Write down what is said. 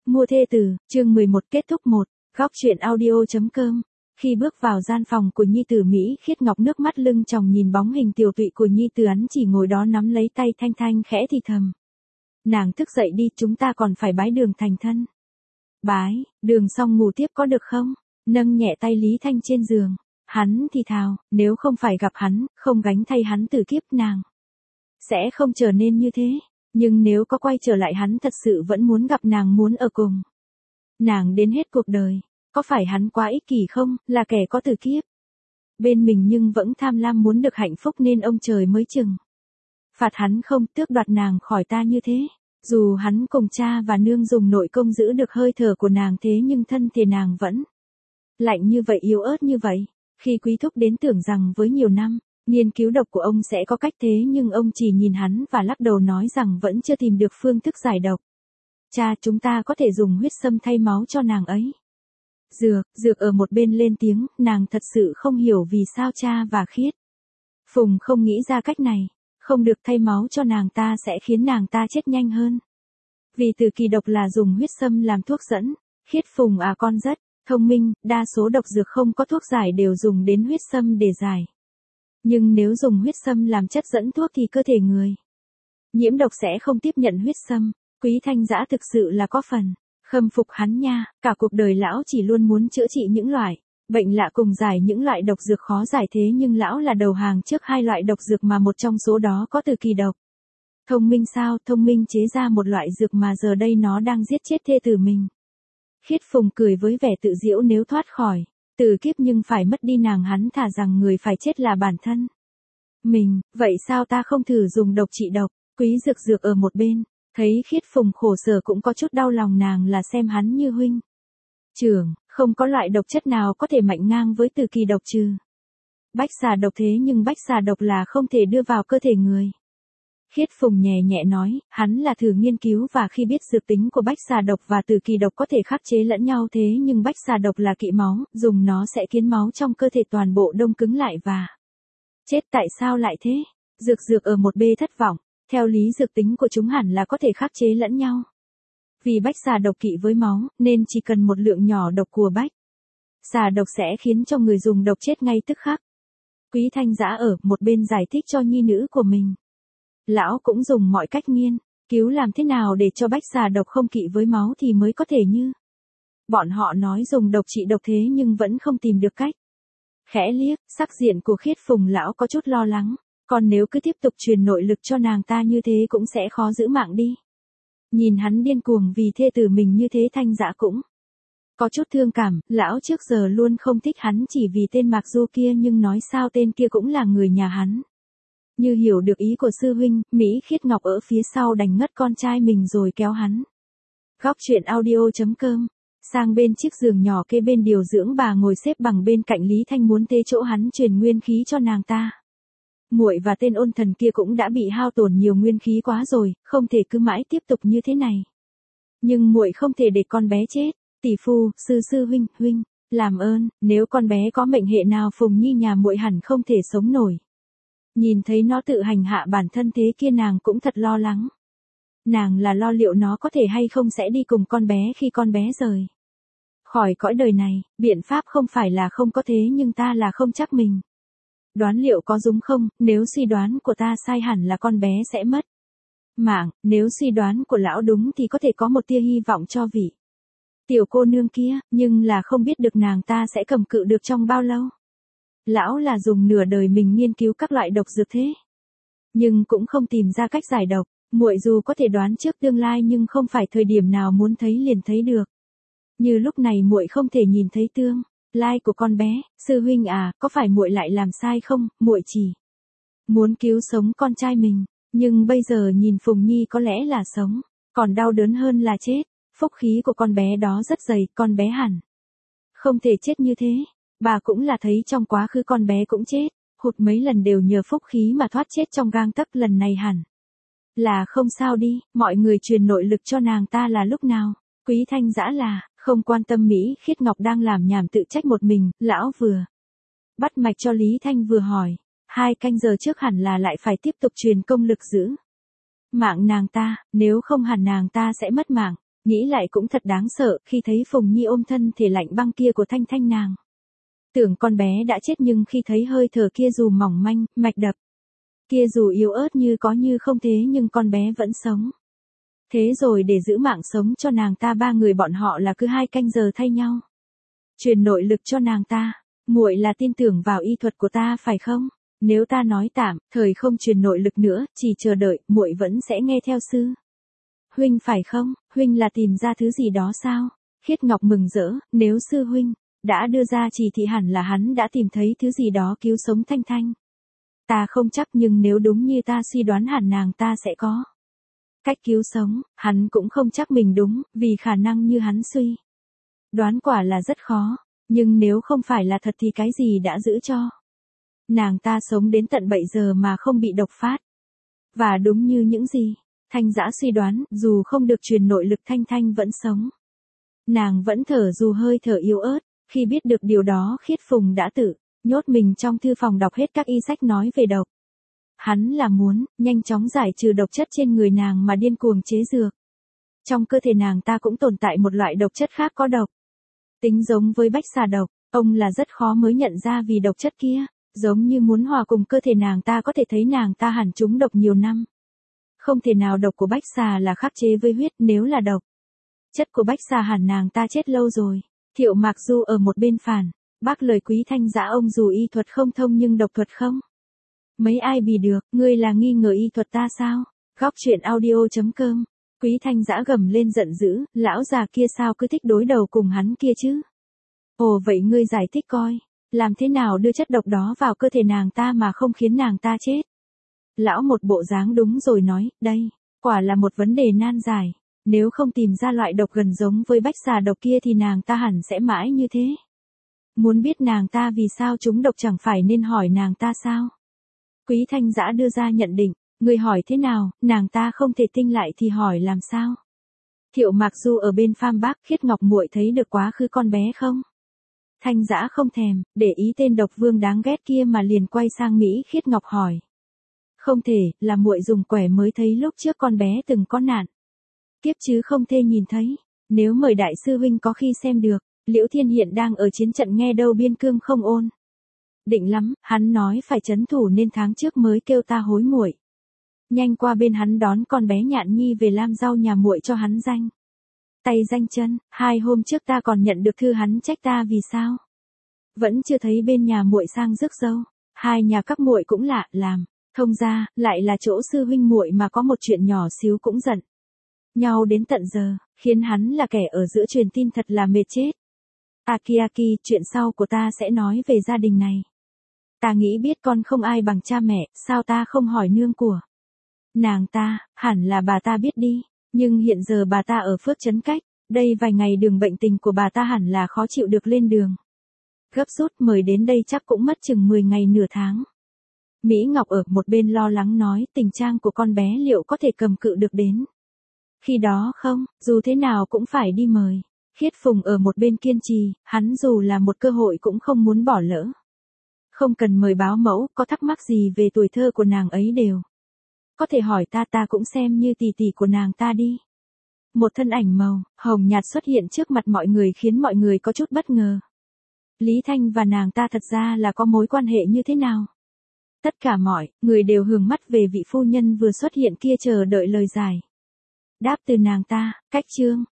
Mua thê tử, chương 11 kết thúc 1, góc truyện audio.com. Khi bước vào gian phòng của Nhi tử Mỹ Khiết Ngọc nước mắt lưng tròng nhìn bóng hình tiều tụy của Nhi tử hắn chỉ ngồi đó nắm lấy tay Thanh Thanh khẽ thì thầm. Nàng thức dậy đi, chúng ta còn phải bái đường thành thân. Bái, đường xong ngủ tiếp có được không? Nâng nhẹ tay Lý Thanh trên giường. Hắn thì thào, nếu không phải gặp hắn, không gánh thay hắn tử kiếp nàng sẽ không trở nên như thế. Nhưng nếu có quay trở lại hắn thật sự vẫn muốn gặp nàng, muốn ở cùng nàng đến hết cuộc đời. Có phải hắn quá ích kỷ không, là kẻ có tử kiếp bên mình nhưng vẫn tham lam muốn được hạnh phúc nên ông trời mới trừng phạt hắn không, tước đoạt nàng khỏi ta như thế. Dù hắn cùng cha và nương dùng nội công giữ được hơi thở của nàng thế nhưng thân thể nàng vẫn lạnh như vậy, yếu ớt như vậy. Khi Quý Thúc đến tưởng rằng với nhiều năm nghiên cứu độc của ông sẽ có cách, thế nhưng ông chỉ nhìn hắn và lắc đầu nói rằng vẫn chưa tìm được phương thức giải độc. Cha, chúng ta có thể dùng huyết sâm thay máu cho nàng ấy. Dược ở một bên lên tiếng, nàng thật sự không hiểu vì sao cha và Khiết Phùng không nghĩ ra cách này. Không được, thay máu cho nàng ta sẽ khiến nàng ta chết nhanh hơn. Vì từ kỳ độc là dùng huyết sâm làm thuốc dẫn. Khiết Phùng con rất thông minh, đa số độc dược không có thuốc giải đều dùng đến huyết sâm để giải. Nhưng nếu dùng huyết sâm làm chất dẫn thuốc thì cơ thể người nhiễm độc sẽ không tiếp nhận huyết sâm. Quý Thanh Dã thực sự là có phần khâm phục hắn nha, cả cuộc đời lão chỉ luôn muốn chữa trị những loại bệnh lạ cùng giải những loại độc dược khó giải, thế nhưng lão là đầu hàng trước hai loại độc dược mà một trong số đó có từ kỳ độc. Thông minh sao, thông minh chế ra một loại dược mà giờ đây nó đang giết chết thê tử mình. Khiết Phùng cười với vẻ tự giễu, nếu thoát khỏi tử kiếp nhưng phải mất đi nàng, hắn thà rằng người phải chết là bản thân mình. Vậy sao ta không thử dùng độc trị độc? Quý Dược ở một bên thấy Khiết Phùng khổ sở cũng có chút đau lòng nàng, là xem hắn như huynh trưởng, không có loại độc chất nào có thể mạnh ngang với từ kỳ độc trừ bách xà độc, thế nhưng bách xà độc là không thể đưa vào cơ thể người. Khiết Phùng nhẹ nhẹ nói, hắn là thử nghiên cứu và khi biết dược tính của bách xà độc và từ kỳ độc có thể khắc chế lẫn nhau, thế nhưng bách xà độc là kỵ máu, dùng nó sẽ khiến máu trong cơ thể toàn bộ đông cứng lại và chết. Tại sao lại thế? Dược ở một bên thất vọng. Theo lý dược tính của chúng hẳn là có thể khắc chế lẫn nhau. Vì bách xà độc kỵ với máu, nên chỉ cần một lượng nhỏ độc của bách xà độc sẽ khiến cho người dùng độc chết ngay tức khắc. Quý Thanh Dã ở một bên giải thích cho nhi nữ của mình. Lão cũng dùng mọi cách nghiên cứu làm thế nào để cho bách xà độc không kỵ với máu thì mới có thể như bọn họ nói dùng độc trị độc, thế nhưng vẫn không tìm được cách. Khẽ liếc, sắc diện của Khiết Phùng lão có chút lo lắng. Còn nếu cứ tiếp tục truyền nội lực cho nàng ta như thế cũng sẽ khó giữ mạng đi. Nhìn hắn điên cuồng vì thê tử mình như thế, Thanh Dã cũng có chút thương cảm. Lão trước giờ luôn không thích hắn chỉ vì tên Mạc Du kia, nhưng nói sao tên kia cũng là người nhà hắn. Như hiểu được ý của sư huynh, Mỹ Khiết Ngọc ở phía sau đành ngất con trai mình rồi kéo hắn. Góc truyện audio.com. Sang bên chiếc giường nhỏ kê bên điều dưỡng, bà ngồi xếp bằng bên cạnh Lý Thanh muốn thế chỗ hắn truyền nguyên khí cho nàng ta. Muội và tên Ôn Thần kia cũng đã bị hao tổn nhiều nguyên khí quá rồi, không thể cứ mãi tiếp tục như thế này. Nhưng muội không thể để con bé chết. Tỷ phu, sư huynh, làm ơn, nếu con bé có mệnh hệ nào Phùng Nhi nhà muội hẳn không thể sống nổi. Nhìn thấy nó tự hành hạ bản thân thế kia nàng cũng thật lo lắng. Nàng là lo liệu nó có thể hay không sẽ đi cùng con bé khi con bé rời khỏi cõi đời này. Biện pháp không phải là không có, thế nhưng ta là không chắc mình đoán liệu có đúng không. Nếu suy đoán của ta sai hẳn là con bé sẽ mất mạng, nếu suy đoán của lão đúng thì có thể có một tia hy vọng cho vị tiểu cô nương kia, nhưng là không biết được nàng ta sẽ cầm cự được trong bao lâu. Lão là dùng nửa đời mình nghiên cứu các loại độc dược thế, nhưng cũng không tìm ra cách giải độc. Muội dù có thể đoán trước tương lai nhưng không phải thời điểm nào muốn thấy liền thấy được. Như lúc này muội không thể nhìn thấy tương lai của con bé. Sư huynh có phải muội lại làm sai không? Muội chỉ muốn cứu sống con trai mình, nhưng bây giờ nhìn Phùng Nhi có lẽ là sống còn đau đớn hơn là chết. Phúc khí của con bé đó rất dày, con bé hẳn không thể chết như thế. Bà cũng là thấy trong quá khứ con bé cũng chết hụt mấy lần đều nhờ phúc khí mà thoát chết trong gang tấc, lần này hẳn là không sao đi. Mọi người truyền nội lực cho nàng ta là lúc nào? Quý Thanh Dã là không quan tâm Mỹ Khiết Ngọc đang làm nhảm tự trách một mình. Lão vừa bắt mạch cho Lý Thanh vừa hỏi, 2 canh giờ trước hẳn là lại phải tiếp tục truyền công lực giữ mạng nàng ta, nếu không hẳn nàng ta sẽ mất mạng. Nghĩ lại cũng thật đáng sợ khi thấy Phùng Nhi ôm thân thể lạnh băng kia của Thanh Thanh nàng. Tưởng con bé đã chết nhưng khi thấy hơi thở kia dù mỏng manh, mạch đập kia dù yếu ớt như có như không thế nhưng con bé vẫn sống. Thế rồi để giữ mạng sống cho nàng ta ba người bọn họ là cứ 2 canh giờ thay nhau. Truyền nội lực cho nàng ta, muội là tin tưởng vào y thuật của ta phải không? Nếu ta nói tạm, thời không truyền nội lực nữa, chỉ chờ đợi, muội vẫn sẽ nghe theo sư. Huynh phải không? Huynh là tìm ra thứ gì đó sao? Khiết Ngọc mừng rỡ, nếu sư huynh đã đưa ra chỉ thị hẳn là hắn đã tìm thấy thứ gì đó cứu sống Thanh Thanh. Ta không chắc nhưng nếu đúng như ta suy đoán hẳn nàng ta sẽ có cách cứu sống, hắn cũng không chắc mình đúng, vì khả năng như hắn suy đoán quả là rất khó, nhưng nếu không phải là thật thì cái gì đã giữ cho nàng ta sống đến tận 7 giờ mà không bị độc phát. Và đúng như những gì Thanh Dã suy đoán, dù không được truyền nội lực Thanh Thanh vẫn sống. Nàng vẫn thở dù hơi thở yếu ớt, khi biết được điều đó Khiết Phùng đã tự nhốt mình trong thư phòng đọc hết các y sách nói về độc. Hắn là muốn nhanh chóng giải trừ độc chất trên người nàng mà điên cuồng chế dược. Trong cơ thể nàng ta cũng tồn tại một loại độc chất khác có độc. Tính giống với bách xà độc, ông là rất khó mới nhận ra vì độc chất kia, giống như muốn hòa cùng cơ thể nàng ta có thể thấy nàng ta hẳn trúng độc nhiều năm. Không thể nào độc của bách xà là khắc chế với huyết, nếu là độc chất của bách xà hẳn nàng ta chết lâu rồi. Thiệu Mạc Du ở một bên phản bác lời Quý Thanh Dã, ông dù y thuật không thông nhưng độc thuật không mấy ai bì được, ngươi là nghi ngờ y thuật ta sao? Góc truyện audio.com. Quý Thanh Dã gầm lên giận dữ, lão già kia sao cứ thích đối đầu cùng hắn kia chứ? Ồ vậy ngươi giải thích coi, làm thế nào đưa chất độc đó vào cơ thể nàng ta mà không khiến nàng ta chết? Lão một bộ dáng đúng rồi nói, đây, quả là một vấn đề nan giải, nếu không tìm ra loại độc gần giống với bách xà độc kia thì nàng ta hẳn sẽ mãi như thế. Muốn biết nàng ta vì sao chúng độc chẳng phải nên hỏi nàng ta sao? Quý Thanh Dã đưa ra nhận định, người hỏi thế nào, nàng ta không thể tinh lại thì hỏi làm sao? Thiệu Mạc Du ở bên pham bác, Khiết Ngọc muội thấy được quá khứ con bé không? Thanh Dã không thèm, để ý tên độc vương đáng ghét kia mà liền quay sang Mỹ Khiết Ngọc hỏi. Không thể, là muội dùng quẻ mới thấy lúc trước con bé từng có nạn kiếp chứ không thể nhìn thấy. Nếu mời đại sư huynh có khi xem được, Liễu Thiên hiện đang ở chiến trận nghe đâu biên cương không ôn định lắm, hắn nói phải trấn thủ nên tháng trước mới kêu ta hối muội nhanh qua bên hắn đón con bé Nhạn Nhi về làm rau nhà muội cho hắn danh tay danh chân. 2 hôm trước ta còn nhận được thư hắn trách ta vì sao vẫn chưa thấy bên nhà muội sang rước dâu. 2 nhà các muội cũng lạ, làm thông ra lại là chỗ sư huynh muội mà có một chuyện nhỏ xíu cũng giận nhau đến tận giờ, khiến hắn là kẻ ở giữa truyền tin thật là mệt chết. Aki, chuyện sau của ta sẽ nói về gia đình này. Ta nghĩ biết con không ai bằng cha mẹ, sao ta không hỏi nương của nàng ta, hẳn là bà ta biết đi, nhưng hiện giờ bà ta ở Phước Trấn cách, đây vài ngày đường bệnh tình của bà ta hẳn là khó chịu được lên đường. Gấp rút mời đến đây chắc cũng mất chừng 10 ngày nửa tháng. Mỹ Ngọc ở một bên lo lắng nói tình trạng của con bé liệu có thể cầm cự được đến khi đó không, dù thế nào cũng phải đi mời. Khiết Phùng ở một bên kiên trì, hắn dù là một cơ hội cũng không muốn bỏ lỡ. Không cần mời báo mẫu, có thắc mắc gì về tuổi thơ của nàng ấy đều có thể hỏi ta cũng xem như tỷ tỷ của nàng ta đi. Một thân ảnh màu hồng nhạt xuất hiện trước mặt mọi người khiến mọi người có chút bất ngờ. Lý Thanh và nàng ta thật ra là có mối quan hệ như thế nào? Tất cả mọi người đều hướng mắt về vị phu nhân vừa xuất hiện kia chờ đợi lời giải đáp từ nàng ta. Cách chương